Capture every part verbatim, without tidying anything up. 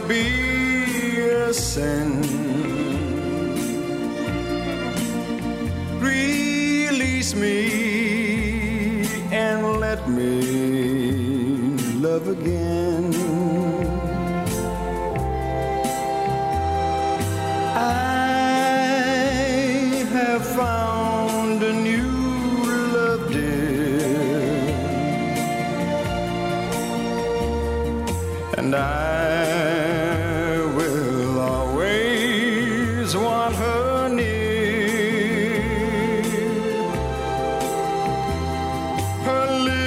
be a sin. Release me and let me love again. I have found a new love, dear, and I will always want her near. Her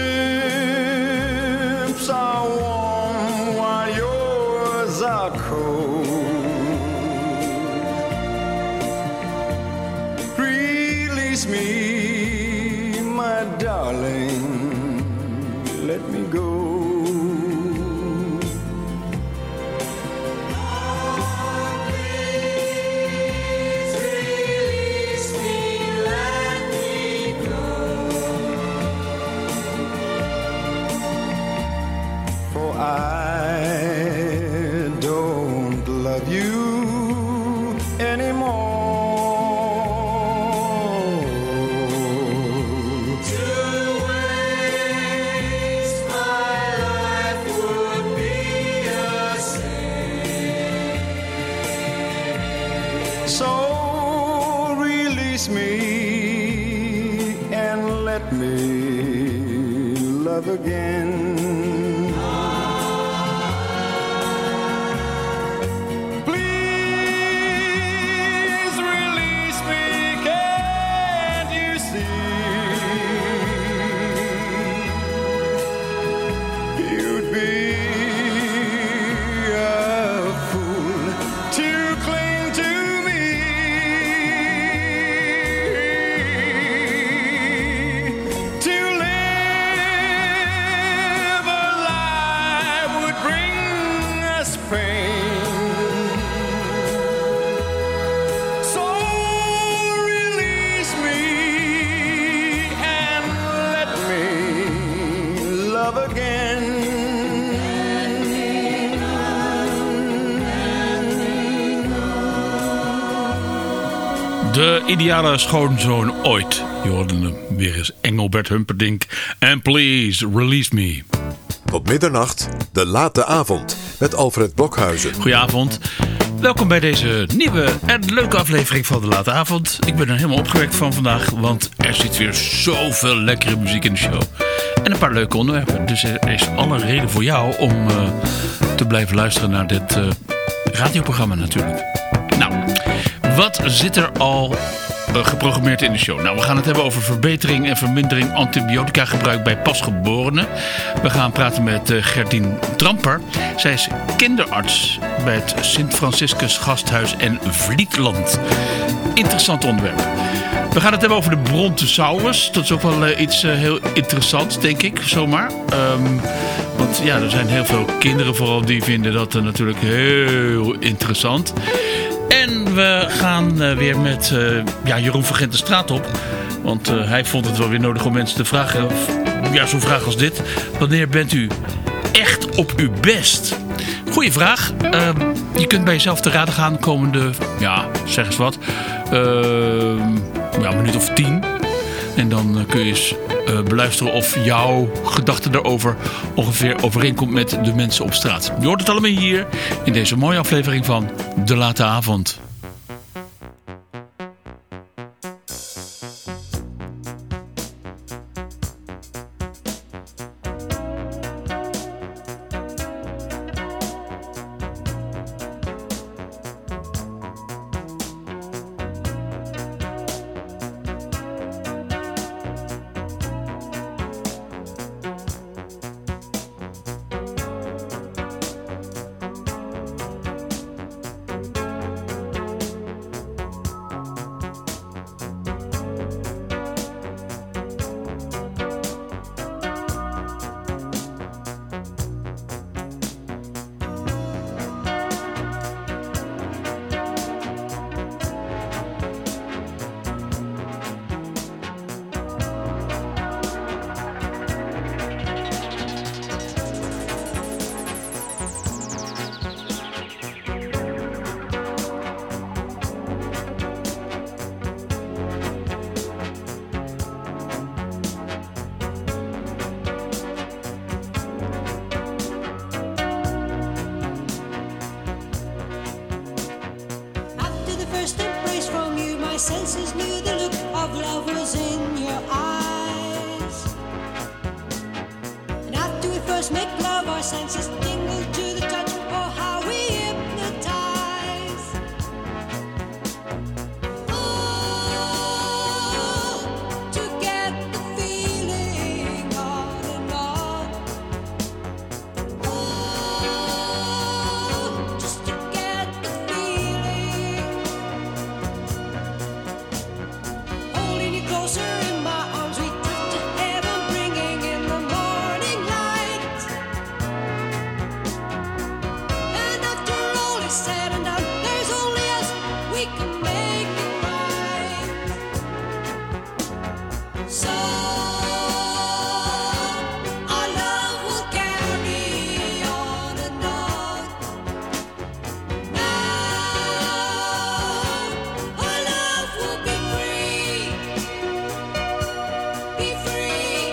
lips are warm while yours are cold. Release me, my darling, let me go. I don't love you anymore. To waste my life would be a sin. So release me and let me love again. De ideale schoonzoon ooit. Je hoorde hem weer eens, Engelbert Humperdinck. And please release me. Tot middernacht, de late avond met Alfred Blokhuizen. Goedenavond. Welkom bij deze nieuwe en leuke aflevering van de late avond. Ik ben er helemaal opgewekt van vandaag, want er zit weer zoveel lekkere muziek in de show. En een paar leuke onderwerpen. Dus er is alle reden voor jou om uh, te blijven luisteren naar dit uh, radioprogramma natuurlijk. Nou, wat zit er al uh, geprogrammeerd in de show? Nou, we gaan het hebben over verbetering en vermindering antibiotica gebruik bij pasgeborenen. We gaan praten met uh, Gerdien Tramper. Zij is kinderarts bij het Sint Franciscus Gasthuis en Vlietland. Interessant onderwerp. We gaan het hebben over de brontosaurus. Dat is ook wel uh, iets uh, heel interessants, denk ik, zomaar. Um, want ja, er zijn heel veel kinderen vooral die vinden dat uh, natuurlijk heel interessant. En we gaan uh, weer met uh, ja, Jeroen van Gent de straat op. Want uh, hij vond het wel weer nodig om mensen te vragen. Of, ja, zo'n vraag als dit. Wanneer bent u echt op uw best? Goeie vraag. Uh, je kunt bij jezelf te raden gaan komende, ja, zeg eens wat, uh, ja, een minuut of tien. En dan uh, kun je eens uh, beluisteren of jouw gedachte daarover ongeveer overeenkomt met de mensen op straat. Je hoort het allemaal hier in deze mooie aflevering van De Late Avond. us make love, our senses tingle to the touch. Oh, how we hypnotize. Oh, to get the feeling on and on. Oh, just to get the feeling. Holding you closer in my arms, we drift to heaven, bringing in the morning light. And after all is said and done, there's only us, we can make it right. So our love will carry on and on. Now our love will be free, be free.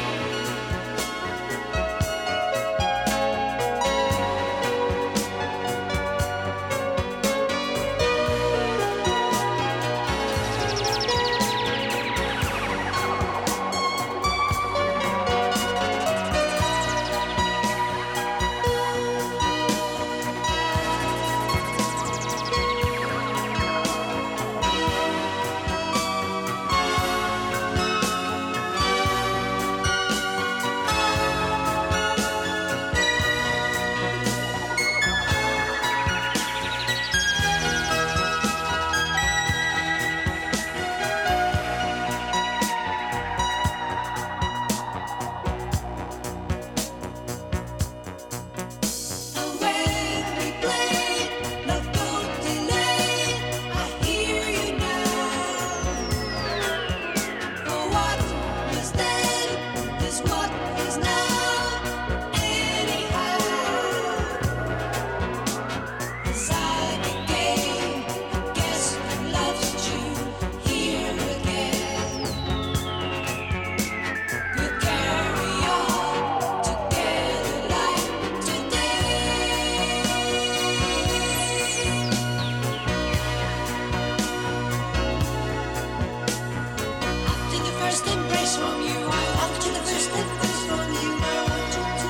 And when we play Love Don't Delay, I hear you now. For what was then is what is now. Anyhow, inside the game, I guess who loves you here again. We'll carry on together like today. After the first embrace from you, after the first embrace from you, I want you to.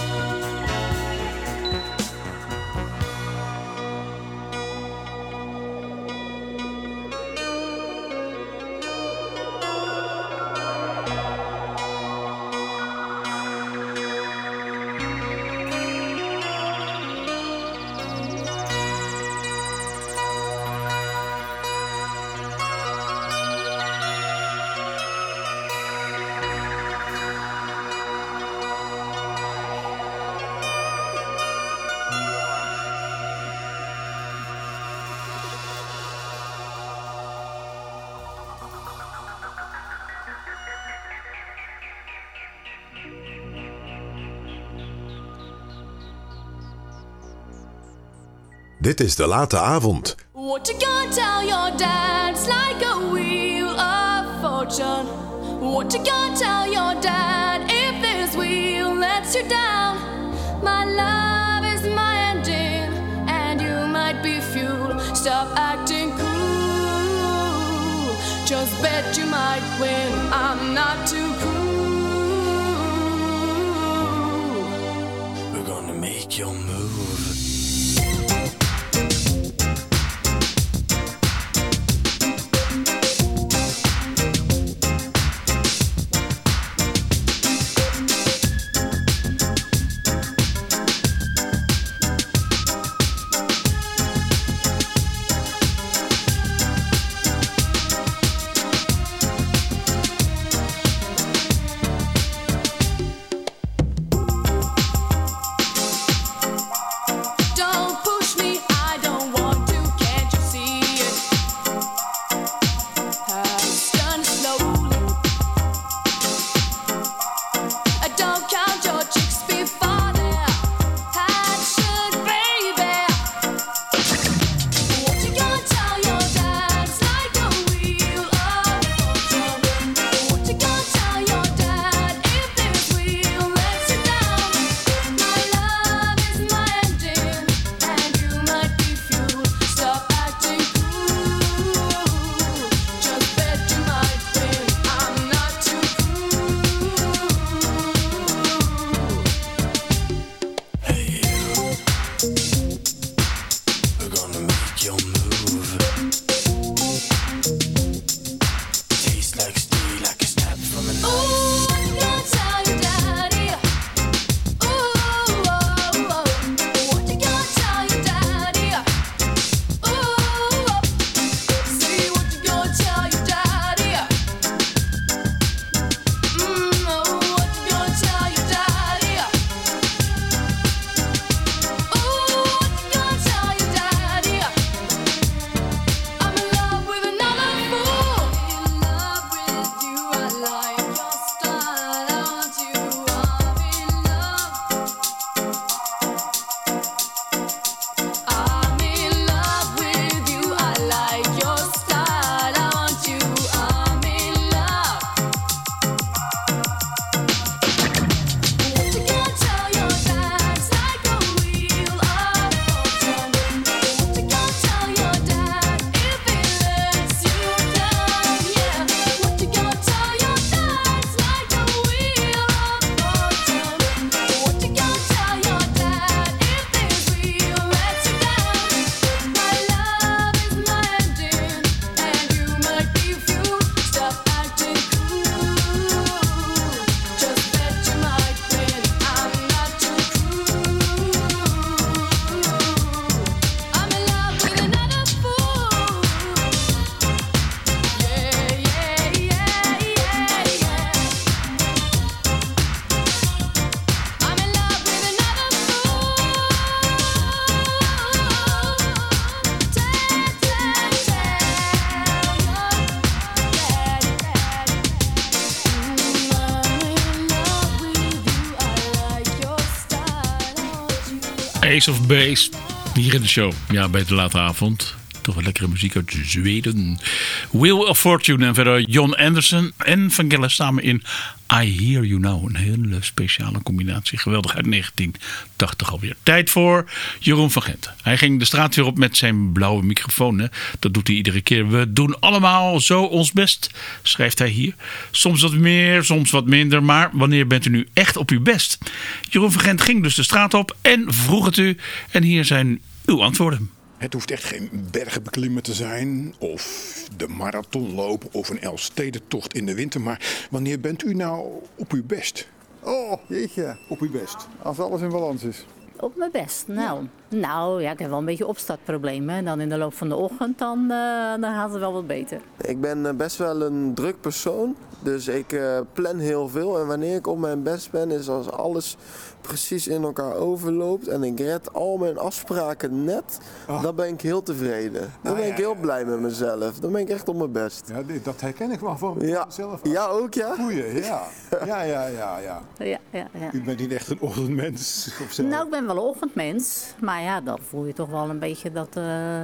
Dit is De Late Avond. What you gonna tell your dad? It's like a wheel of fortune. What you gonna tell your dad if this wheel lets you down? My love is my engine, and you might be fuel. Stop acting cool. Just bet you might win. I'm not too cool. We're gonna make your move. Ace of Base. Hier in de show. Ja, bij de late avond. Toch wat lekkere muziek uit Zweden. Wheel of Fortune en verder John Anderson en Vangelis samen in I Hear You Now. Een hele speciale combinatie. Geweldig uit negentien tachtig alweer. Tijd voor Jeroen van Gent. Hij ging de straat weer op met zijn blauwe microfoon. Hè. Dat doet hij iedere keer. We doen allemaal zo ons best, schrijft hij hier. Soms wat meer, soms wat minder. Maar wanneer bent u nu echt op uw best? Jeroen van Gent ging dus de straat op en vroeg het u. En hier zijn uw antwoorden. Het hoeft echt geen bergen beklimmen te zijn of de marathonloop of een Elfstedentocht in de winter. Maar wanneer bent u nou op uw best? Oh, jeetje. Op uw best? Als alles in balans is. Op mijn best. Nou, nou ja, ik heb wel een beetje opstartproblemen. En dan in de loop van de ochtend, dan, uh, dan gaat het wel wat beter. Ik ben uh, best wel een druk persoon. Dus ik uh, plan heel veel. En wanneer ik op mijn best ben, is als alles precies in elkaar overloopt. En ik red al mijn afspraken net. Oh. Dan ben ik heel tevreden. Dan nou, ben ik ja, heel blij met mezelf. Dan ben ik echt op mijn best. Ja, dat herken ik wel van ja. mezelf. Ja, ook ja? Goeie, ja. Ja, ja, ja, ja. ja, ja, ja. U bent niet echt een ochtendmens of zo? Nou, ik ben wel een ochtendmens. Maar ja, dan voel je toch wel een beetje dat uh,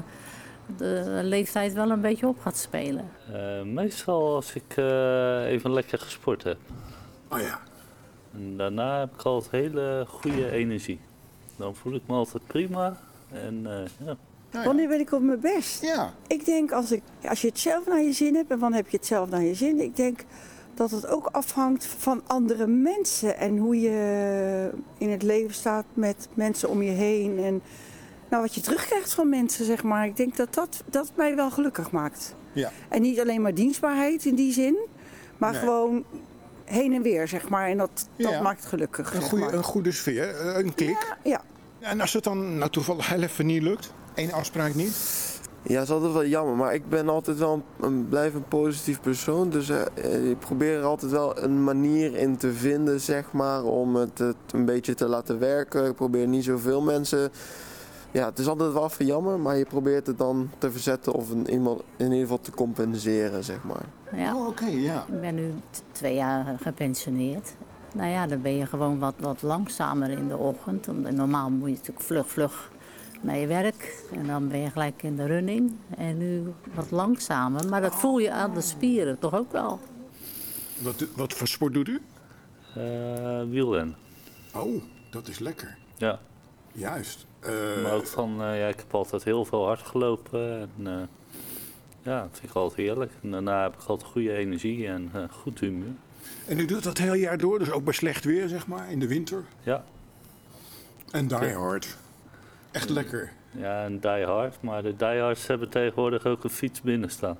de leeftijd wel een beetje op gaat spelen. Uh, meestal als ik uh, even lekker gesport heb. Oh ja. En daarna heb ik altijd hele goede energie. Dan voel ik me altijd prima. En, uh, ja. Nou ja. Wanneer ben ik op mijn best? Ja. Ik denk als, ik, als je het zelf naar je zin hebt en wanneer heb je het zelf naar je zin. Ik denk dat het ook afhangt van andere mensen en hoe je in het leven staat met mensen om je heen. En nou, wat je terugkrijgt van mensen, zeg maar. Ik denk dat dat, dat mij wel gelukkig maakt. Ja. En niet alleen maar dienstbaarheid in die zin, maar nee. gewoon heen en weer, zeg maar. En dat, dat ja. maakt gelukkig. Een goede, een goede sfeer, een klik. Ja, ja. En als het dan nou, toevallig heel even niet lukt, één afspraak niet? Ja, dat is altijd wel jammer, maar ik ben altijd wel een, een blijf een positief persoon. Dus uh, ik probeer er altijd wel een manier in te vinden, zeg maar, om het, het een beetje te laten werken. Ik probeer niet zoveel mensen. Ja, het is altijd wel even jammer, maar je probeert het dan te verzetten of in, in ieder geval te compenseren, zeg maar. Ja. Oh, oké, okay, ja. Ik ben nu t- twee jaar gepensioneerd. Nou ja, dan ben je gewoon wat, wat langzamer in de ochtend. Normaal moet je natuurlijk vlug, vlug naar je werk. En dan ben je gelijk in de running. En nu wat langzamer. Maar dat voel je aan de spieren toch ook wel. Wat, wat voor sport doet u? Uh, wielrennen. Oh, dat is lekker. Ja. Juist. Uh, maar ook van, uh, ja, ik heb altijd heel veel hard gelopen. En, uh, ja, dat vind ik altijd heerlijk. En daarna heb ik altijd goede energie en uh, goed humeur. En u doet dat het hele jaar door, dus ook bij slecht weer, zeg maar, in de winter? Ja. En die hard. Echt ja. lekker. Ja, en die hard. Maar de diehards hebben tegenwoordig ook een fiets binnen staan.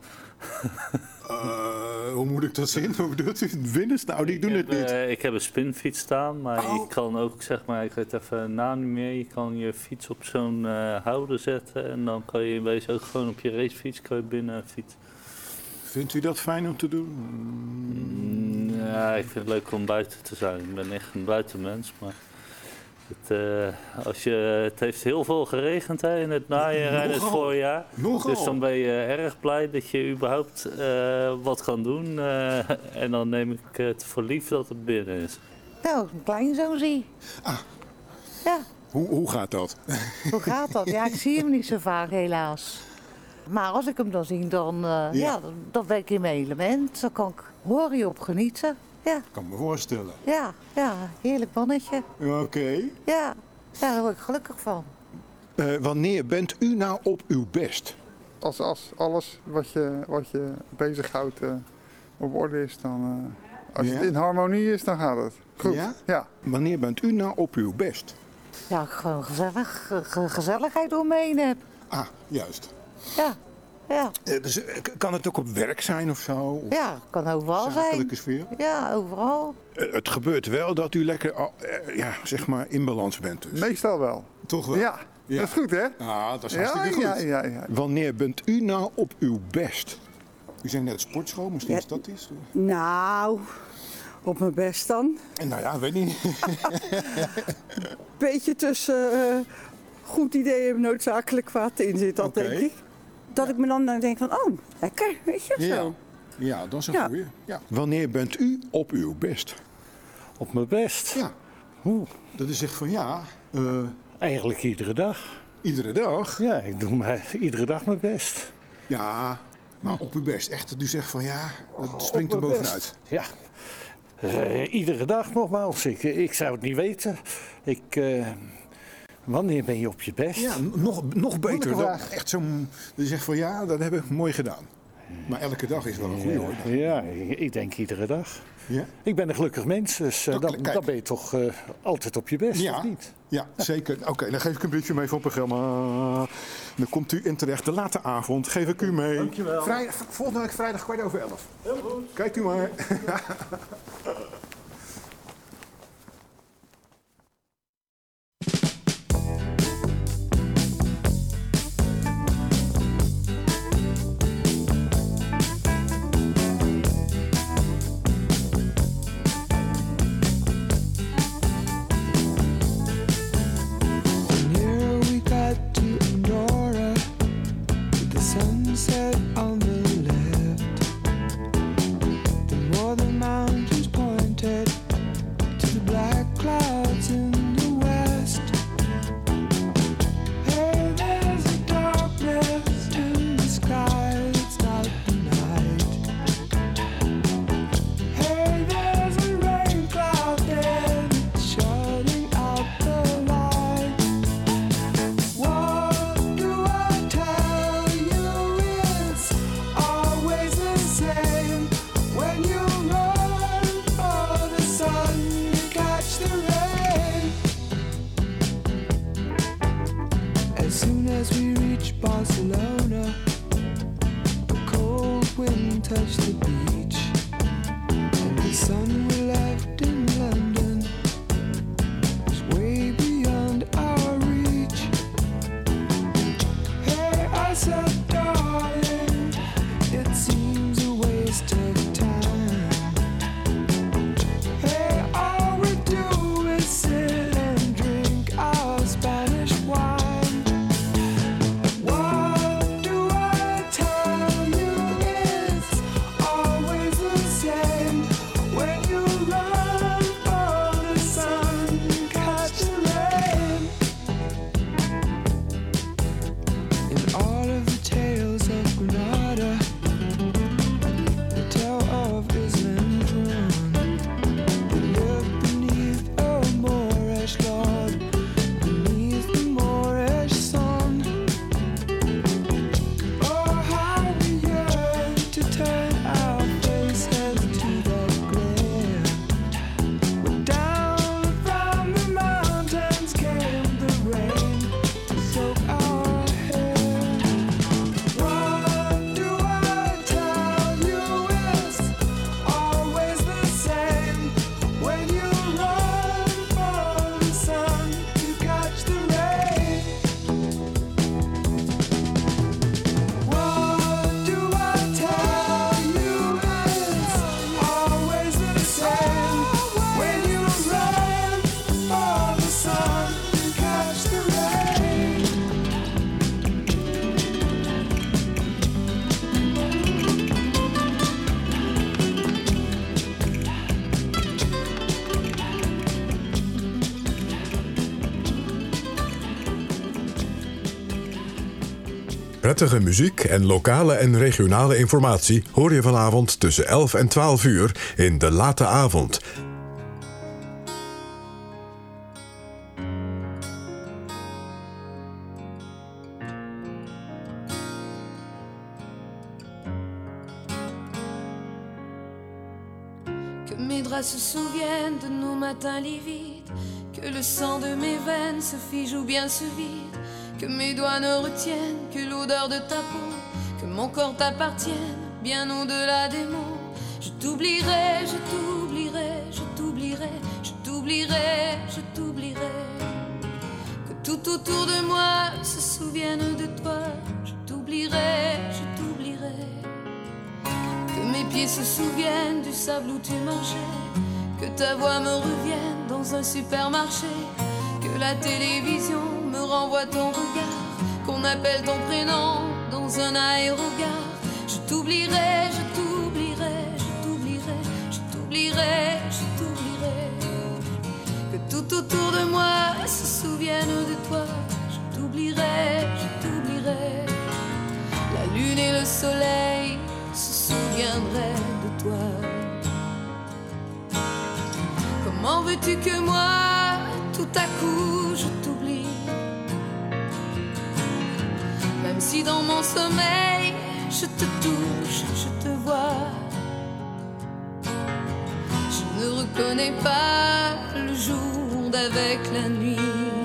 Uh, hoe moet ik dat zien? Hoe bedoelt u? Binnen staan? Die doen ik het heb, niet. Uh, ik heb een spinfiets staan, maar oh. je kan ook, zeg maar, ik weet even de naam niet meer. Je kan je fiets op zo'n uh, houder zetten en dan kan je in wezen ook gewoon op je racefiets kan je binnen fietsen. Vindt u dat fijn om te doen? Mm, ja, ik vind het leuk om buiten te zijn. Ik ben echt een buitenmens, maar het, uh, als je, het heeft heel veel geregend hè, in het najaar en het voorjaar. Nogal. Dus dan ben je erg blij dat je überhaupt uh, wat kan doen. Uh, en dan neem ik het voor lief dat het binnen is. Nou, een kleinzoon zie. Ah. Ja. Hoe, hoe gaat dat? Hoe gaat dat? Ja, ik zie hem niet zo vaak helaas. Maar als ik hem dan zie, dan, uh, ja. Ja, dan, dan ben ik in mijn element. Dan kan ik hoor je op genieten. Ja. Ik kan me voorstellen. Ja, ja, heerlijk mannetje. Oké. Okay. Ja, daar word ik gelukkig van. Uh, wanneer bent u nou op uw best? Als, als alles wat je, wat je bezighoudt uh, op orde is, dan... Uh, als ja? het in harmonie is, dan gaat het. Goed. Ja? Ja. Wanneer bent u nou op uw best? Ja, ik gewoon gezellig, ge- gezelligheid om me heen heb. Ah, juist. Ja. Ja. Uh, dus, uh, kan het ook op werk zijn of zo? Of ja, kan overal zijn. Zakelijke sfeer? Ja, overal. Uh, het gebeurt wel dat u lekker uh, ja, zeg maar in balans bent dus. Meestal wel. Toch wel? Ja, ja. Dat is goed hè? Ah, dat is hartstikke ja, goed. Ja, ja, ja. Wanneer bent u nou op uw best? U zei net sportschool, misschien ja. is dat iets? Nou, op mijn best dan. Nou ja, weet niet. Beetje tussen uh, goed idee en noodzakelijk kwaad in zit dat, okay. denk ik. Dat ja. ik me dan denk van, oh, lekker, weet je, ja. zo. Ja, dat is een ja. goeie. Ja. Wanneer bent u op uw best? Op mijn best? Ja. Oeh. Dat is echt van, ja, uh, Eigenlijk iedere dag. Iedere dag? Ja, ik doe mij iedere dag mijn best. Ja, maar op uw best. Echt dat u zegt van ja, het springt er bovenuit. Ja. Uh, iedere dag nogmaals. Ik, ik zou het niet weten. Ik, uh, wanneer ben je op je best? Ja, nog, nog beter. Dan echt zo'n, dat je zegt van ja, dat heb ik mooi gedaan. Maar elke dag is wel een goede hoor. Ja, ik, ik denk iedere dag. Ja? Ik ben een gelukkig mens, dus uh, dan, dan ben je toch uh, altijd op je best, ja, of niet? Ja, zeker. Oké, okay, dan geef ik een briefje mee voor het programma. Dan komt u in terecht. De late avond geef ik u mee. Dankjewel. Vrijdag, volgende week vrijdag kwart over elf. Heel goed. Kijkt u maar. Prettige muziek en lokale en regionale informatie hoor je vanavond tussen elf en twaalf uur in De Late Avond. Que mes draps se souviennent de nos matins livides, que le sang de mes veines se fige ou bien se vide, que mes doigts ne retiennent que l'odeur de ta peau, que mon corps t'appartienne bien au-delà des mots. Je t'oublierai, je t'oublierai, je t'oublierai, je t'oublierai, je t'oublierai. Que tout autour de moi se souvienne de toi, je t'oublierai, je t'oublierai. Que mes pieds se souviennent du sable où tu marchais, que ta voix me revienne dans un supermarché, que la télévision me renvoie ton regard, qu'on appelle ton prénom dans un aérogare. Je t'oublierai, je t'oublierai, je t'oublierai, je t'oublierai, je t'oublierai. Que tout autour de moi se souvienne de toi. toi, je t'oublierai, je t'oublierai. La lune et le soleil se souviendraient de toi. Comment veux-tu que moi, tout à coup, je t'oublie? Même si dans mon sommeil, je te touche, je te vois. Je ne reconnais pas le jour d'avec la nuit.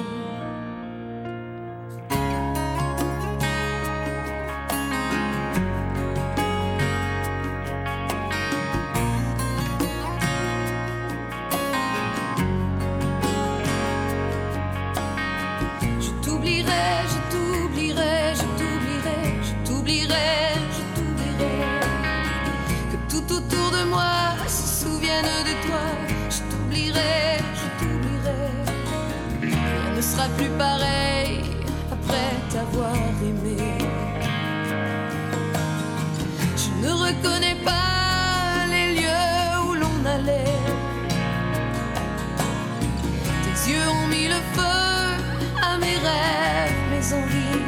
Plus pareil après t'avoir aimé. Je ne reconnais pas les lieux où l'on allait. Tes yeux ont mis le feu à mes rêves, mes envies.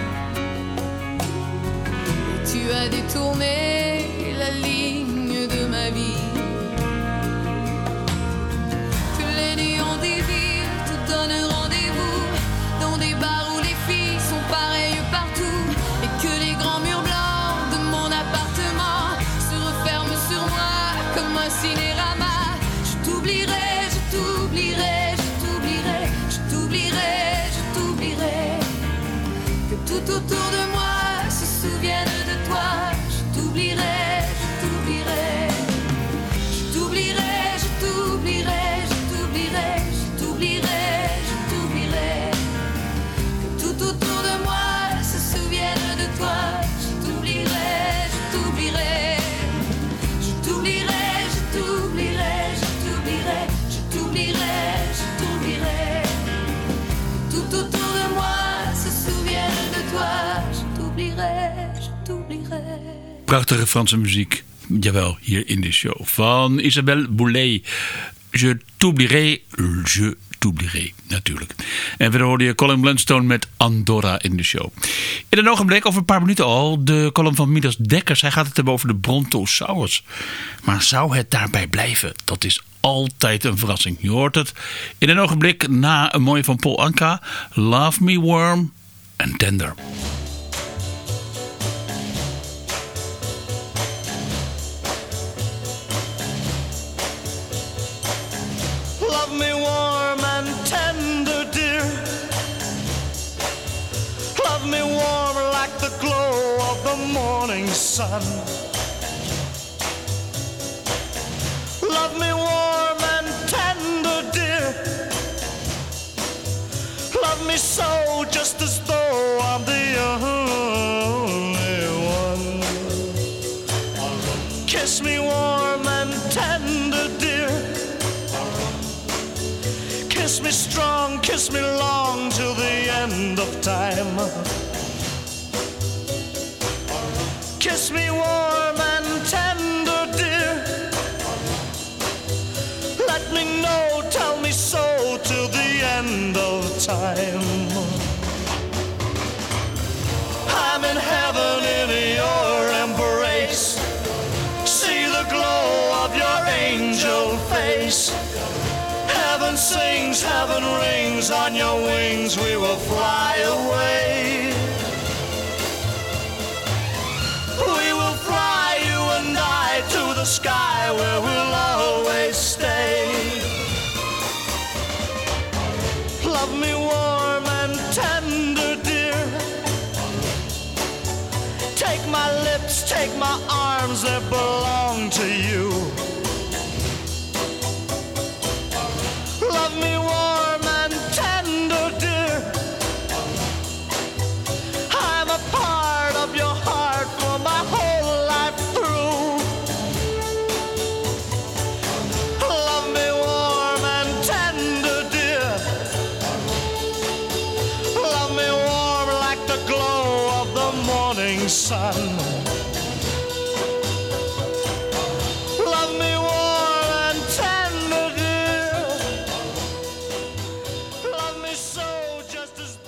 Et tu as détourné la ligne de ma vie. Que les néons des villes te donneront des bars où les filles sont pareilles partout, et que les grands murs blancs de mon appartement se referment sur moi comme un cinérama. Je t'oublierai, je t'oublierai, je t'oublierai, je t'oublierai, je t'oublierai. Que tout autour de moi se souvienne de toi. Je t'oublierai, je t'oublierai, je t'oublierai, je t'oublierai, je t'oublierai, je t'oublierai. Tout autour de moi se souvienne de toi. Je t'oublierai, je t'oublierai. Je t'oublierai, je t'oublierai, je t'oublierai, je t'oublierai, je t'oublierai. Tout autour de moi se souvienne de toi. Je t'oublierai, je t'oublierai. Prachtige Franse muziek. Jawel, hier in de show. Van Isabelle Boulay. Je t'oublierai, je t'oublierai, natuurlijk. En verder hoorde je Colin Blunstone met Andorra in de show. In een ogenblik, over een paar minuten al, de column van Midas Dekkers. Hij gaat het hebben over de Brontosaurus. Maar zou het daarbij blijven? Dat is altijd een verrassing. Je hoort het in een ogenblik na een mooie van Paul Anka. Love Me Warm and Tender. Love me warm and tender, dear. Love me warm like the glow of the morning sun. Love me warm and tender, dear. Love me so, just as though I'm the only one. Kiss me warm and tender, dear. Kiss me strong, kiss me long, till the end of time. Kiss me warm and tender, dear. Let me know, tell me so, till the end of time. I'm in heaven in your embrace. See the glow of your angel face. Heaven sings, heaven rings, on your wings we will fly away. We will fly, you and I, to the sky where we'll always stay. Love me warm and tender, dear. Take my lips, take my arms, they belong to you. Love me warm and tender, dear. I'm a part of your heart for my whole life through. Love me warm and tender, dear. Love me warm like the glow of the morning sun. Love me warm and tender, dear. Love me so, just as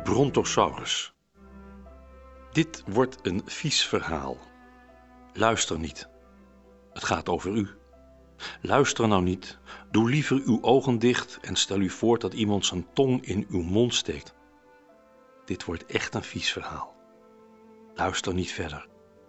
Brontosaurus. Dit wordt een vies verhaal. Luister niet. Het gaat over u. Luister nou niet. Doe liever uw ogen dicht en stel u voor dat iemand zijn tong in uw mond steekt. Dit wordt echt een vies verhaal. Luister niet verder.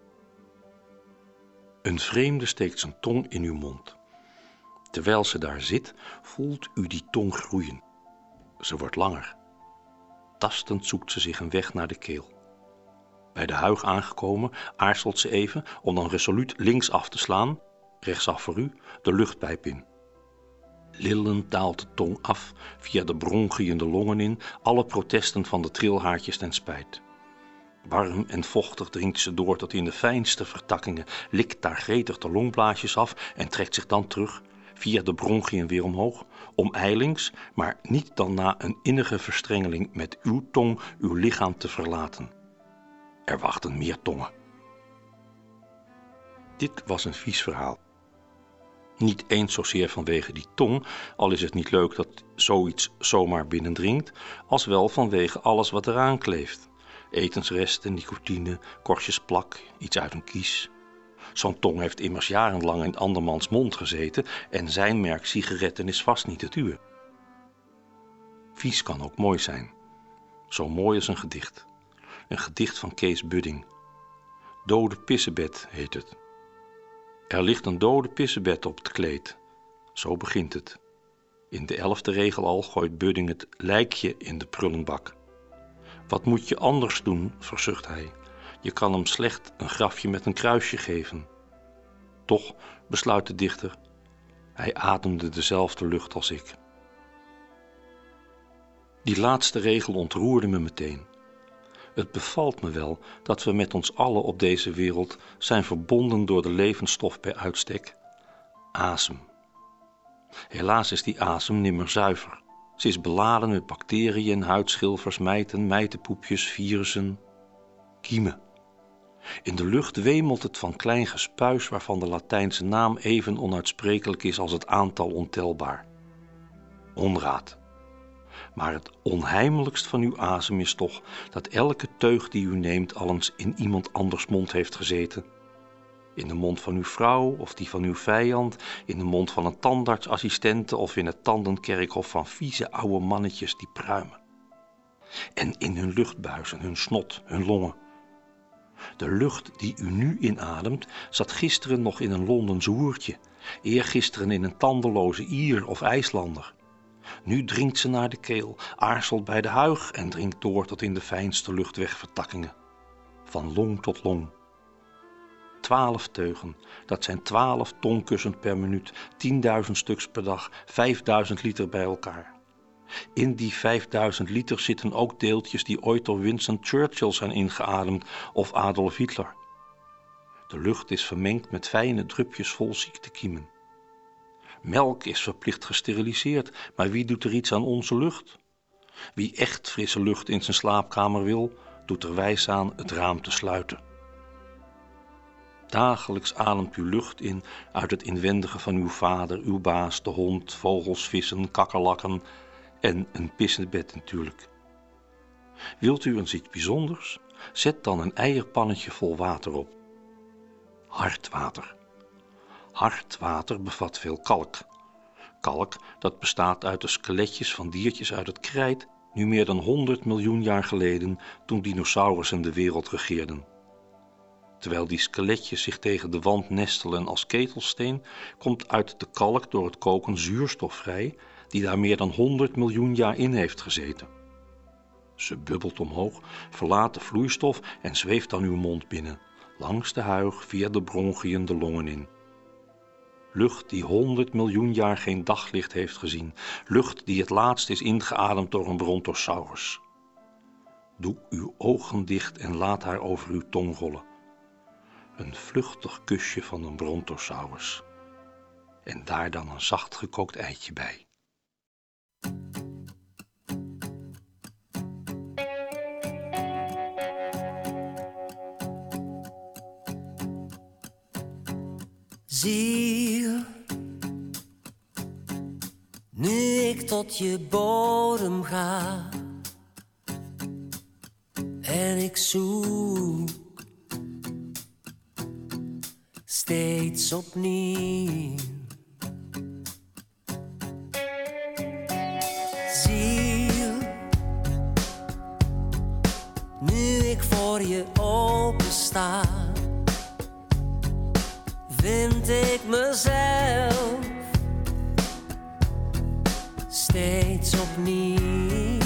Een vreemde steekt zijn tong in uw mond. Terwijl ze daar zit, voelt u die tong groeien. Ze wordt langer. Tastend zoekt ze zich een weg naar de keel. Bij de huig aangekomen aarzelt ze even om dan resoluut links af te slaan, rechtsaf voor u, de luchtpijp in. Lillend daalt de tong af, via de bronchiën de longen in, alle protesten van de trilhaartjes ten spijt. Warm en vochtig dringt ze door tot in de fijnste vertakkingen, likt daar gretig de longblaasjes af en trekt zich dan terug, via de bronchiën weer omhoog, om ijlings, maar niet dan na een innige verstrengeling met uw tong uw lichaam te verlaten. Er wachten meer tongen. Dit was een vies verhaal. Niet eens zozeer vanwege die tong, al is het niet leuk dat zoiets zomaar binnendringt, als wel vanwege alles wat eraan kleeft. Etensresten, nicotine, korstjes plak, iets uit een kies. Zo'n tong heeft immers jarenlang in andermans mond gezeten en zijn merk sigaretten is vast niet het uwe. Vies kan ook mooi zijn. Zo mooi als een gedicht. Een gedicht van Kees Budding. Dode pissebed heet het. Er ligt een dode pissebed op het kleed. Zo begint het. In de elfde regel al gooit Budding het lijkje in de prullenbak. Wat moet je anders doen, verzucht hij. Je kan hem slecht een grafje met een kruisje geven. Toch, besluit de dichter, hij ademde dezelfde lucht als ik. Die laatste regel ontroerde me meteen. Het bevalt me wel dat we met ons allen op deze wereld zijn verbonden door de levensstof bij uitstek, asem. Helaas is die asem nimmer zuiver. Ze is beladen met bacteriën, huidschilfers, mijten, mijtenpoepjes, virussen, kiemen. In de lucht wemelt het van klein gespuis waarvan de Latijnse naam even onuitsprekelijk is als het aantal ontelbaar. Onraad. Maar het onheimelijkst van uw asem is toch dat elke teug die u neemt al eens in iemand anders mond heeft gezeten. In de mond van uw vrouw of die van uw vijand, in de mond van een tandartsassistente of in het tandenkerkhof van vieze oude mannetjes die pruimen. En in hun luchtbuizen, hun snot, hun longen. De lucht die u nu inademt zat gisteren nog in een Londens hoertje, eergisteren in een tandeloze Ier of IJslander. Nu dringt ze naar de keel, aarzelt bij de huig en dringt door tot in de fijnste luchtwegvertakkingen. Van long tot long. Twaalf teugen, dat zijn twaalf tongkussen per minuut, tienduizend stuks per dag, vijfduizend liter bij elkaar. In die vijfduizend liter zitten ook deeltjes die ooit door Winston Churchill zijn ingeademd of Adolf Hitler. De lucht is vermengd met fijne drupjes vol ziektekiemen. Melk is verplicht gesteriliseerd, maar wie doet er iets aan onze lucht? Wie echt frisse lucht in zijn slaapkamer wil, doet er wijs aan het raam te sluiten. Dagelijks ademt u lucht in uit het inwendige van uw vader, uw baas, de hond, vogels, vissen, kakkerlakken en een pissebed natuurlijk. Wilt u eens iets bijzonders? Zet dan een eierpannetje vol water op. Hard water. Hard water bevat veel kalk. Kalk dat bestaat uit de skeletjes van diertjes uit het krijt, nu meer dan honderd miljoen jaar geleden, toen dinosaurussen de wereld regeerden. Terwijl die skeletjes zich tegen de wand nestelen als ketelsteen, komt uit de kalk door het koken zuurstof vrij, die daar meer dan honderd miljoen jaar in heeft gezeten. Ze bubbelt omhoog, verlaat de vloeistof en zweeft dan uw mond binnen, langs de huig, via de bronchiën de longen in. Lucht die honderd miljoen jaar geen daglicht heeft gezien, lucht die het laatst is ingeademd door een brontosaurus. Doe uw ogen dicht en laat haar over uw tong rollen. Een vluchtig kusje van een brontosaurus. En daar dan een zacht gekookt eitje bij. Ziel, nu ik tot je bodem ga, En ik zoek steeds opnieuw. Ziel, nu ik voor je opensta, vind ik mezelf steeds opnieuw.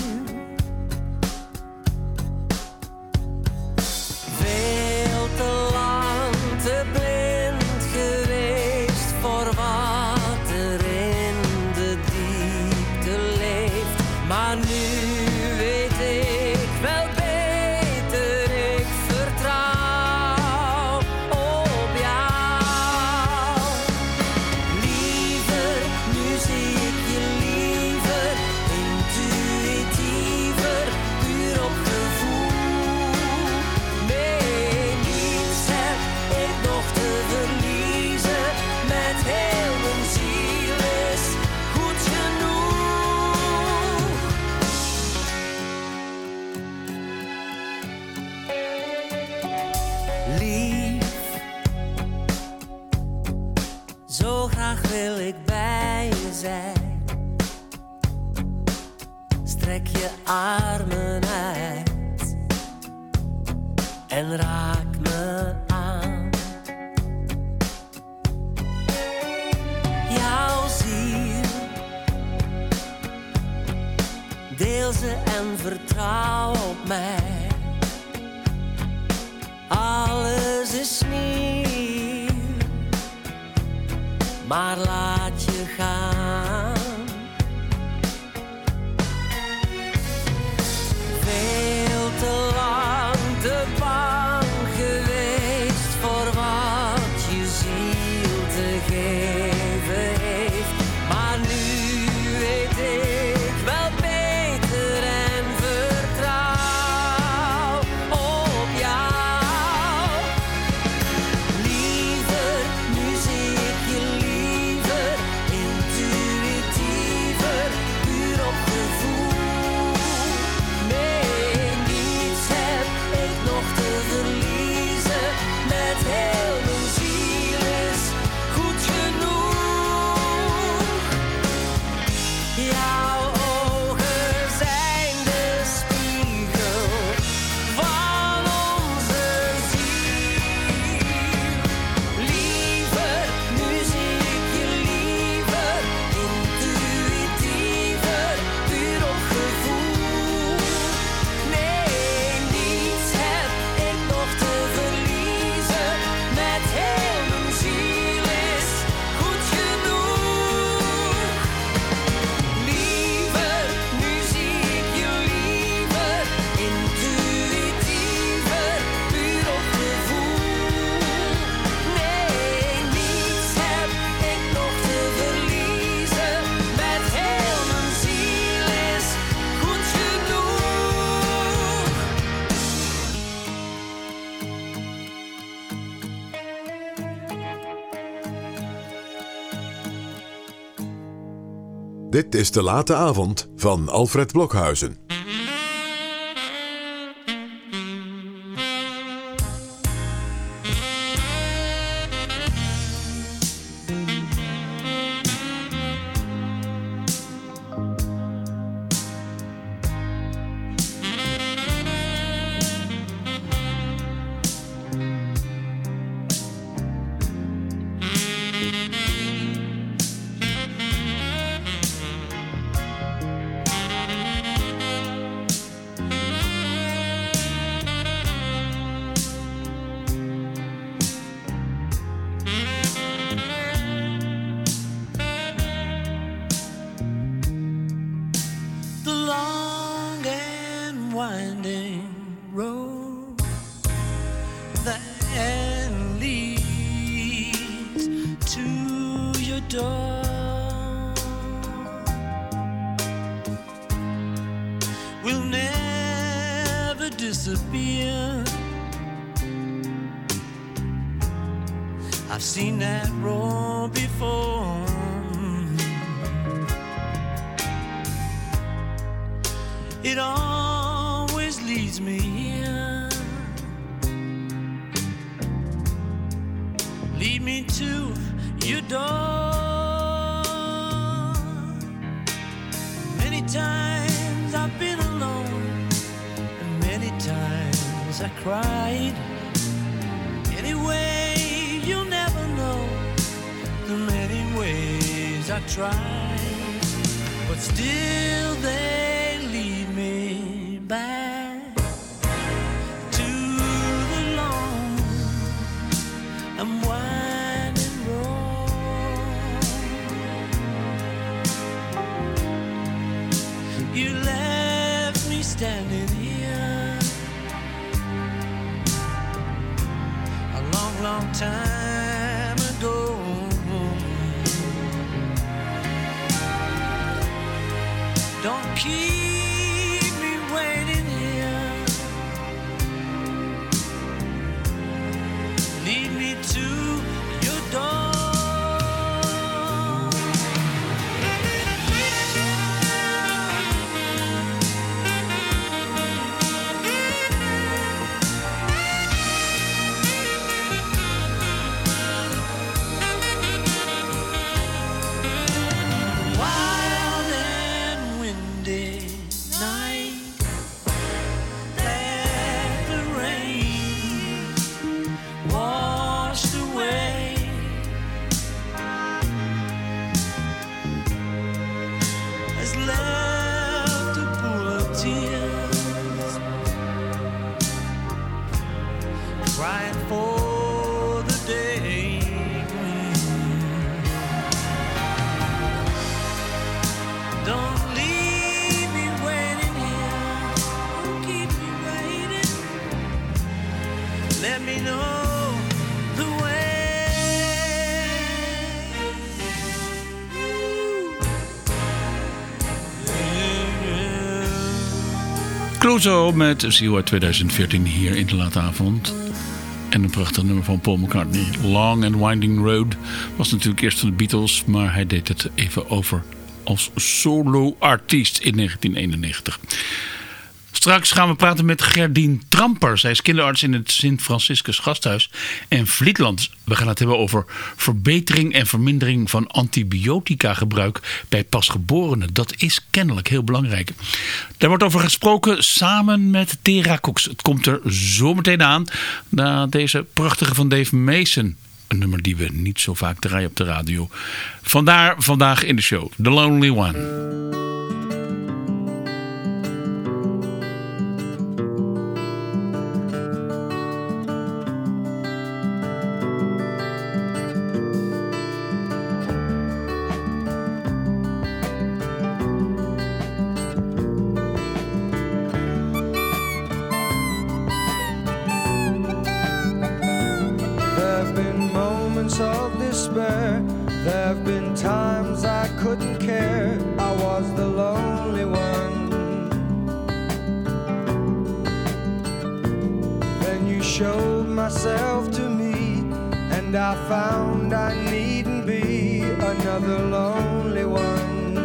Veel te lang te blind geweest voor wat er in de diepte leeft. Maar nu weet ik wel beter, ik vertrouw op jou. Liever, nu zie ik je liever, intuïtiever, puur op gevoel. Nee, niets heb ik nog te verliezen, met heel mijn ziel is goed genoeg. Lief, zo graag wil ik bij je zijn. Strek je armen uit en raak me aan. Jouw ziel, deel ze en vertrouw op mij. Alles is nieuw, maar laat je gaan. Veel te lang te bang geweest voor wat je ziel te geven heeft. Maar nu weet ik wel beter en vertrouw op jou. Liever, nu zie ik je liever, intuïtiever, puur op gevoel. Nee, niets heb ik nog te verliezen, met heel mijn ziel is goed genoeg. Jouw ogen zijn de spiegel van onze ziel. Liever, nu zie ik je liever, intuïtiever, puur op gevoel. Nee, niets heb ik nog te verliezen, met heel mijn ziel is goed genoeg. Liever, nu zie ik je liever, intuïtiever, puur op gevoel. Nee, niets heb ik nog te verliezen, met heel mijn ziel is goed genoeg. Dit is De Late Avond van Alfred Blokhuizen. The long and winding road that leads to your door will never disappear. I've seen that road before. It always leads me here. me to your door. Many times I've been alone, and many times I cried. Anyway, you'll never know the many ways I tried, but still they lead me back to the long and winding road. You left me standing here a long, long time ago. Don't keep me waiting here. Lead me to your door. Wild and windy night, let the rain washed away. Has left a pool of tears, crying for the day. Don't leave me waiting here. Don't keep me waiting. Let me know the way. Clouseau met Ziel uit tweeduizend veertien hier in de late avond. En een prachtig nummer van Paul McCartney. Long and Winding Road was natuurlijk eerst van de Beatles, maar hij deed het even over als solo-artiest in negentien eenennegentig. Straks gaan we praten met Gerdien Tramper. Zij is kinderarts in het Sint-Franciscus Gasthuis en Vlietland. We gaan het hebben over verbetering en vermindering van antibiotica gebruik bij pasgeborenen. Dat is kennelijk heel belangrijk. Daar wordt over gesproken samen met Tera Cox. Het komt er zo meteen aan na deze prachtige van Dave Mason. Een nummer die we niet zo vaak draaien op de radio. Vandaar vandaag in de show. The Lonely One. Of despair, there have been times I couldn't care. I was the lonely one. Then you showed myself to me, and I found I needn't be another lonely one.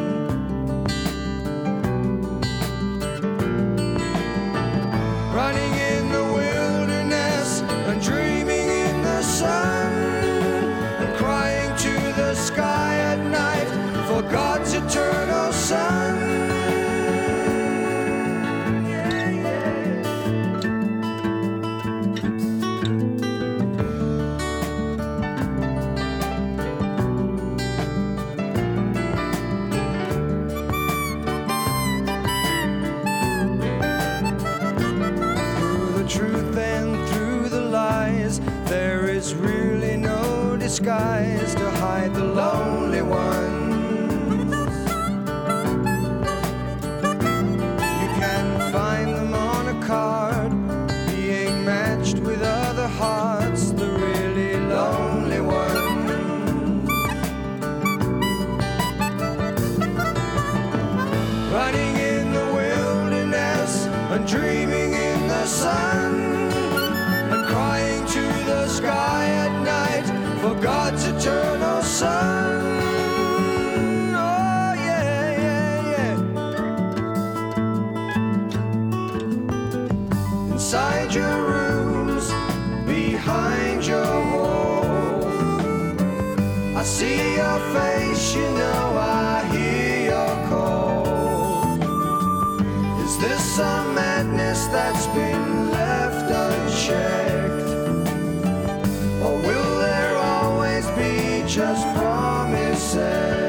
Running in the wilderness and dreaming in the sun, sky at night for God's eternal sun. Yeah, yeah. Through the truth and through the lies, there is really no disguise to hide the lonely ones. You can find them on a card, being matched with other hearts, the really lonely ones. Running in the wilderness and dreaming in the sun, and crying to the sky at night for God's eternal sun. Oh yeah, yeah, yeah. Inside your rooms, behind your walls, I see your face, you know I hear your call. Is this a madness that's been left unchecked? Or will there always be just promises?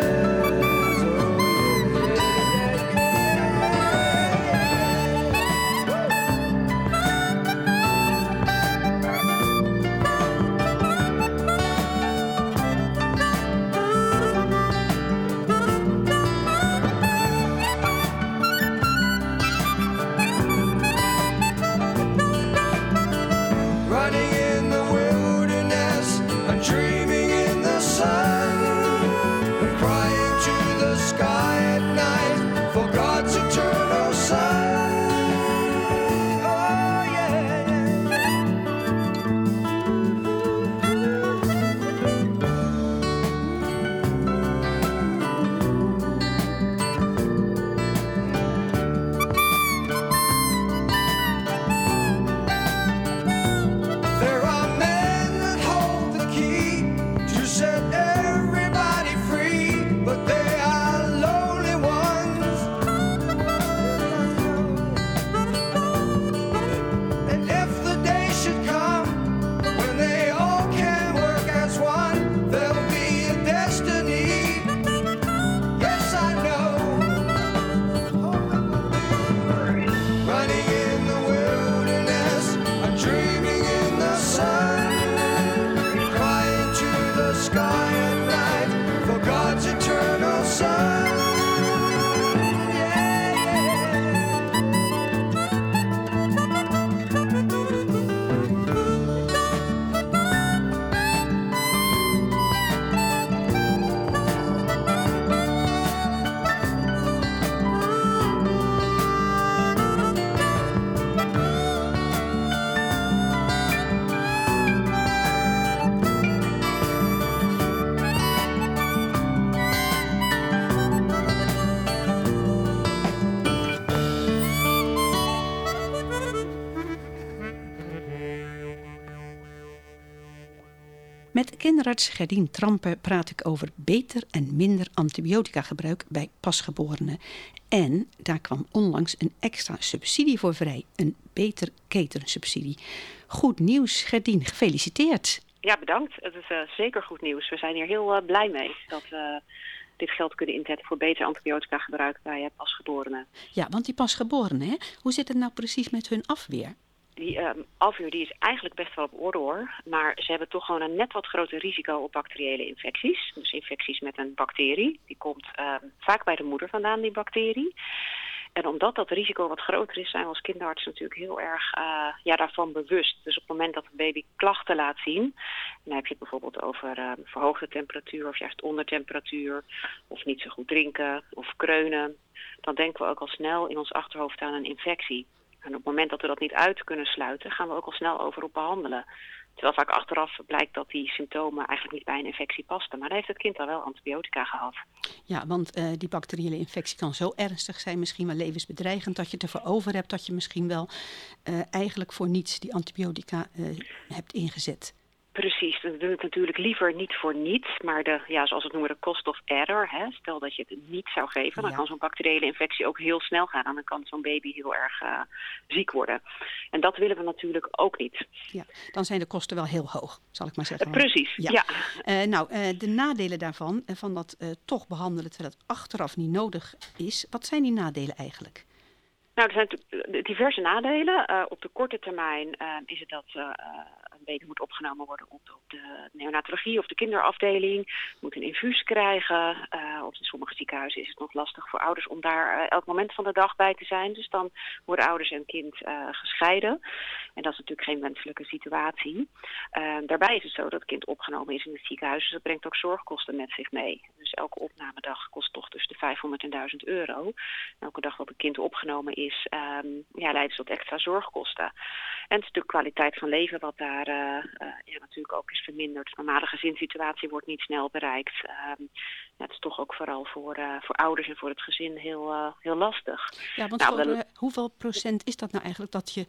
Met kinderarts Gerdien Trampe praat ik over beter en minder antibiotica gebruik bij pasgeborenen. En daar kwam onlangs een extra subsidie voor vrij, een beter ketensubsidie. Goed nieuws, Gerdien, gefeliciteerd. Ja, bedankt. Het is uh, zeker goed nieuws. We zijn hier heel uh, blij mee dat we dit geld kunnen inzetten voor beter antibiotica gebruik bij uh, pasgeborenen. Ja, want die pasgeborenen, hè? Hoe zit het nou precies met hun afweer? Die uh, afweer die is eigenlijk best wel op orde hoor. Maar ze hebben toch gewoon een net wat groter risico op bacteriële infecties. Dus infecties met een bacterie. Die komt uh, vaak bij de moeder vandaan, die bacterie. En omdat dat risico wat groter is, zijn we als kinderarts natuurlijk heel erg uh, ja, daarvan bewust. Dus op het moment dat een baby klachten laat zien, dan heb je het bijvoorbeeld over uh, verhoogde temperatuur of juist ondertemperatuur, of niet zo goed drinken of kreunen, dan denken we ook al snel in ons achterhoofd aan een infectie. En op het moment dat we dat niet uit kunnen sluiten, gaan we ook al snel over op behandelen. Terwijl vaak achteraf blijkt dat die symptomen eigenlijk niet bij een infectie pasten. Maar dan heeft het kind al wel antibiotica gehad. Ja, want uh, die bacteriële infectie kan zo ernstig zijn, misschien wel levensbedreigend, dat je het ervoor over hebt dat je misschien wel uh, eigenlijk voor niets die antibiotica uh, hebt ingezet. Precies, dan doen we het natuurlijk liever niet voor niets, maar de, ja, zoals we het noemen, de cost of error. Hè. Stel dat je het niet zou geven, dan ja. kan zo'n bacteriële infectie ook heel snel gaan en dan kan zo'n baby heel erg uh, ziek worden. En dat willen we natuurlijk ook niet. Ja, dan zijn de kosten wel heel hoog, zal ik maar zeggen. Uh, precies, ja. ja. Uh, nou, uh, de nadelen daarvan, uh, van dat uh, toch behandelen terwijl het achteraf niet nodig is, wat zijn die nadelen eigenlijk? Nou, er zijn diverse nadelen. Uh, op de korte termijn uh, is het dat uh, een baby moet opgenomen worden op de, op de neonatologie of de kinderafdeling. Moet een infuus krijgen. Uh, op sommige ziekenhuizen is het nog lastig voor ouders om daar uh, elk moment van de dag bij te zijn. Dus dan worden ouders en kind uh, gescheiden. En dat is natuurlijk geen wenselijke situatie. Uh, daarbij is het zo dat het kind opgenomen is in het ziekenhuis. Dus dat brengt ook zorgkosten met zich mee. Dus elke opnamedag kost toch tussen de vijfhonderd en duizend euro. En elke dag dat een kind opgenomen is, um, ja, leidt tot extra zorgkosten. En het is de kwaliteit van leven wat daar uh, uh, ja, natuurlijk ook is verminderd. De normale gezinssituatie wordt niet snel bereikt. Um, ja, het is toch ook vooral voor, uh, voor ouders en voor het gezin heel, uh, heel lastig. Ja, want nou, voor, dan, uh, hoeveel procent is dat nou eigenlijk dat je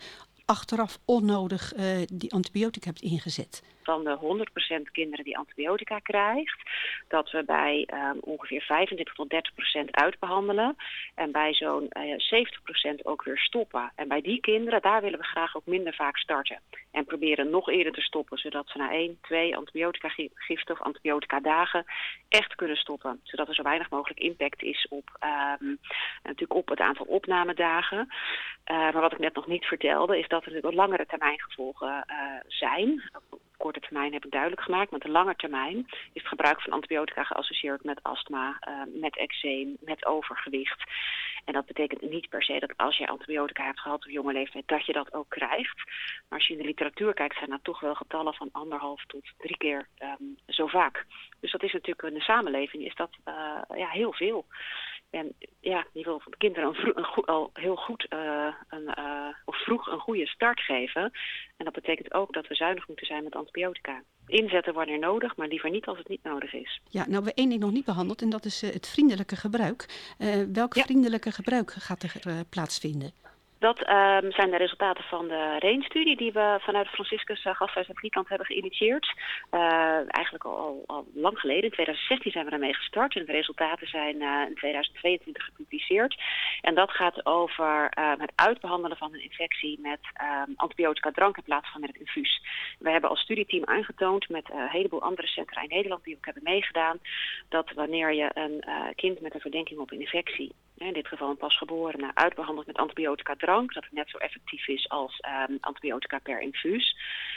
achteraf onnodig uh, die antibiotica hebt ingezet? Van de honderd procent kinderen die antibiotica krijgt, dat we bij um, ongeveer vijfentwintig tot dertig procent uitbehandelen en bij zo'n uh, zeventig procent ook weer stoppen. En bij die kinderen, daar willen we graag ook minder vaak starten. En proberen nog eerder te stoppen, zodat ze na één, twee antibiotica-giften of antibiotica-dagen echt kunnen stoppen. Zodat er zo weinig mogelijk impact is op, um, natuurlijk op het aantal opnamedagen. Uh, maar wat ik net nog niet vertelde, is dat er natuurlijk langere termijn gevolgen uh, zijn. Korte termijn heb ik duidelijk gemaakt. Met de lange termijn is het gebruik van antibiotica geassocieerd met astma, uh, met eczeem, met overgewicht. En dat betekent niet per se dat als je antibiotica hebt gehad op jonge leeftijd, dat je dat ook krijgt. Maar als je in de literatuur kijkt, zijn dat toch wel getallen van anderhalf tot drie keer um, zo vaak. Dus dat is natuurlijk in de samenleving is dat uh, ja, heel veel. En ja, je wil de kinderen een vroeg, een go- al heel goed uh, een, uh, of vroeg een goede start geven. En dat betekent ook dat we zuinig moeten zijn met antibiotica. Inzetten wanneer nodig, maar liever niet als het niet nodig is. Ja, nou, we hebben één ding nog niet behandeld en dat is uh, het vriendelijke gebruik. Uh, welk ja. vriendelijke gebruik gaat er uh, plaatsvinden? Dat um, zijn de resultaten van de REEN-studie die we vanuit het Franciscus uh, Gasthuis in Friesland hebben geïnitieerd. Uh, eigenlijk al, al, al lang geleden. In twintig zestien zijn we daarmee gestart en de resultaten zijn uh, in tweeduizend tweeëntwintig gepubliceerd. En dat gaat over uh, het uitbehandelen van een infectie met uh, antibiotica drank in plaats van met het infuus. We hebben als studieteam aangetoond met uh, een heleboel andere centra in Nederland die ook hebben meegedaan, dat wanneer je een uh, kind met een verdenking op een infectie, in dit geval een pasgeborene, uitbehandeld met antibiotica drank, dat het net zo effectief is als um, antibiotica per infuus.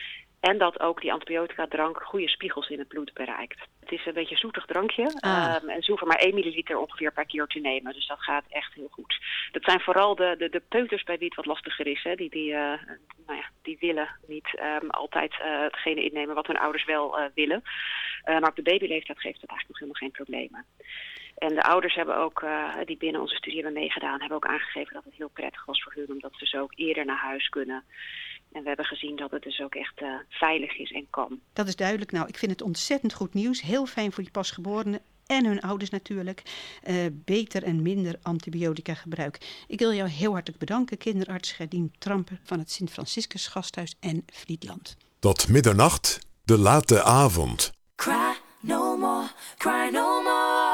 En dat ook die antibiotica drank goede spiegels in het bloed bereikt. Het is een beetje een zoetig drankje. Ah. Um, en ze hoeven maar één milliliter ongeveer per keer te nemen. Dus dat gaat echt heel goed. Dat zijn vooral de, de, de peuters bij wie het wat lastiger is. Hè. Die, die, uh, nou ja, die willen niet um, altijd uh, hetgene innemen wat hun ouders wel uh, willen. Uh, maar op de babyleeftijd geeft dat eigenlijk nog helemaal geen problemen. En de ouders hebben ook, uh, die binnen onze studie hebben meegedaan, hebben ook aangegeven dat het heel prettig was voor hun, omdat ze zo ook eerder naar huis kunnen. En we hebben gezien dat het dus ook echt uh, veilig is en kan. Dat is duidelijk. Nou, ik vind het ontzettend goed nieuws. Heel fijn voor die pasgeborenen en hun ouders natuurlijk. Uh, beter en minder antibiotica gebruik. Ik wil jou heel hartelijk bedanken, kinderarts Gerdien Trampe van het Sint-Franciscus Gasthuis en Friesland. Tot middernacht, de late avond. Cry no more, cry no more.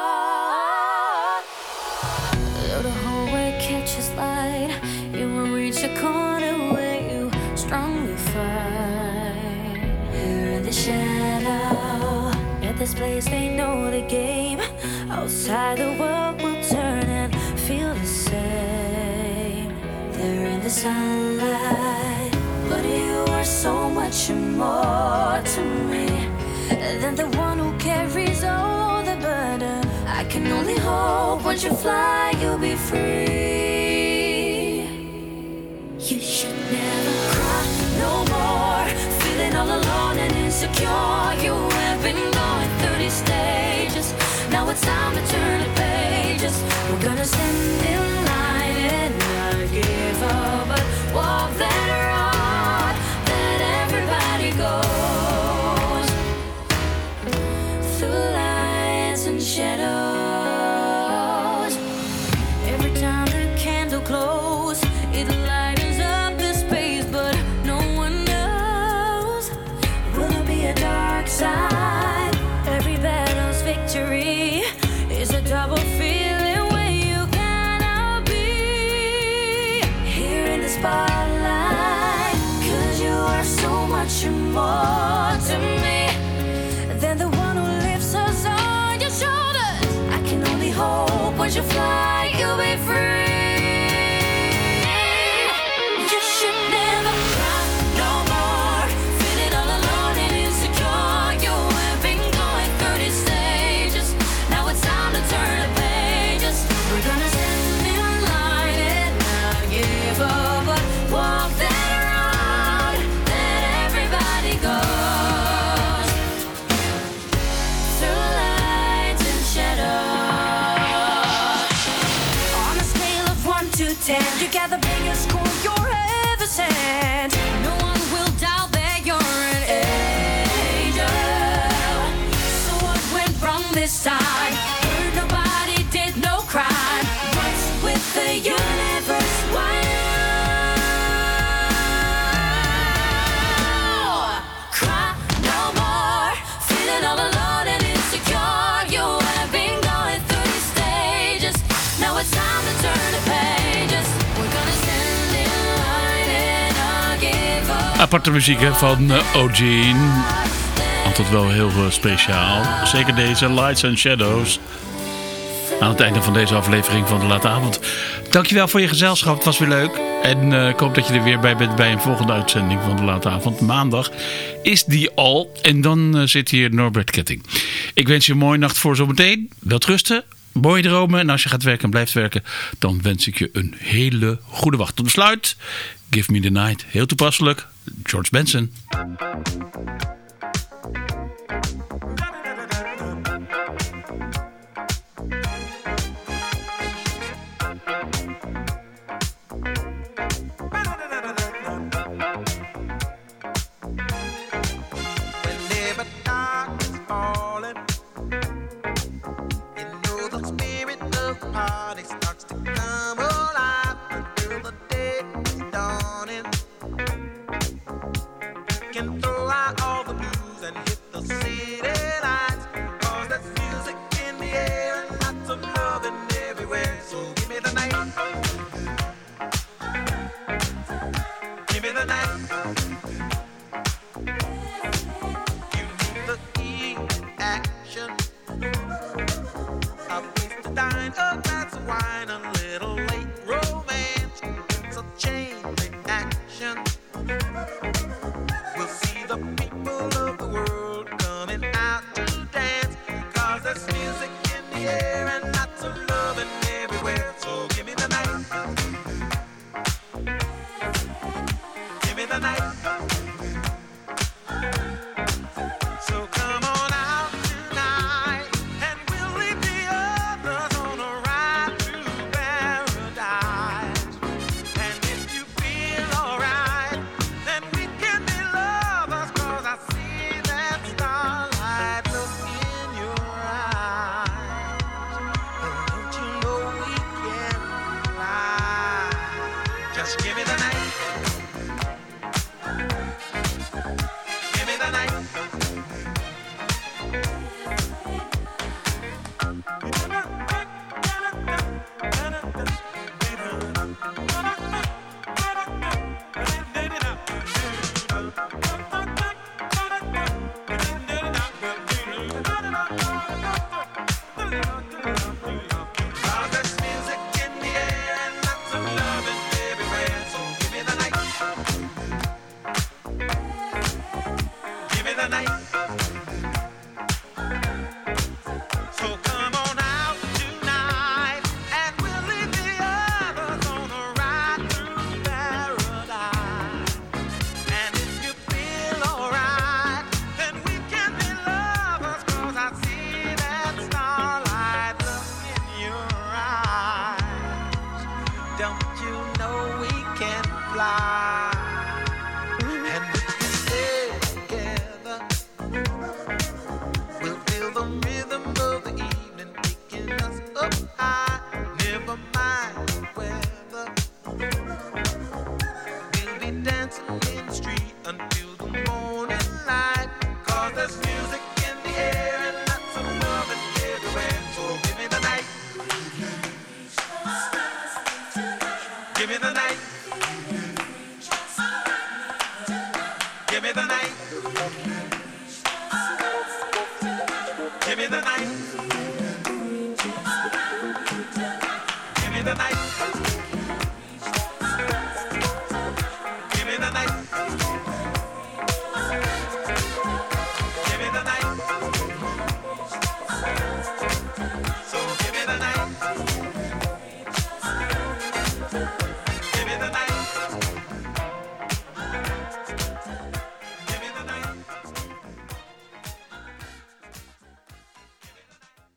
Though the hallway catches light, you will reach a corner where you strongly fight. Here in the shadow, at this place they know the game. Outside the world will turn and feel the same. There in the sunlight, but you are so much more to me than the one who carries all the burden. I can only hope once you fly you'll be free. You should never cry no more, feeling all alone and insecure. You have been going through these stages, now it's time to turn the pages. We're gonna stand in line and not give up, but walk that road that everybody goes, through lights and shadows. Every time the candle glows, it lightens up the space, but no one knows, will there be a dark side? Every battle's victory is a double fear. Aparte muziek hè, van uh, Eugene. Altijd wel heel uh, speciaal. Zeker deze Lights and Shadows. Aan het einde van deze aflevering van de Late Avond. Dankjewel voor je gezelschap. Het was weer leuk. En uh, ik hoop dat je er weer bij bent bij een volgende uitzending van de Late Avond. Maandag is die al. En dan uh, zit hier Norbert Ketting. Ik wens je een mooie nacht voor zometeen. Wilt rusten. Mooie dromen. En als je gaat werken en blijft werken, dan wens ik je een hele goede wacht. Tot besluit. Give Me The Night. Heel toepasselijk. George Benson. Give me the night. Give me the night.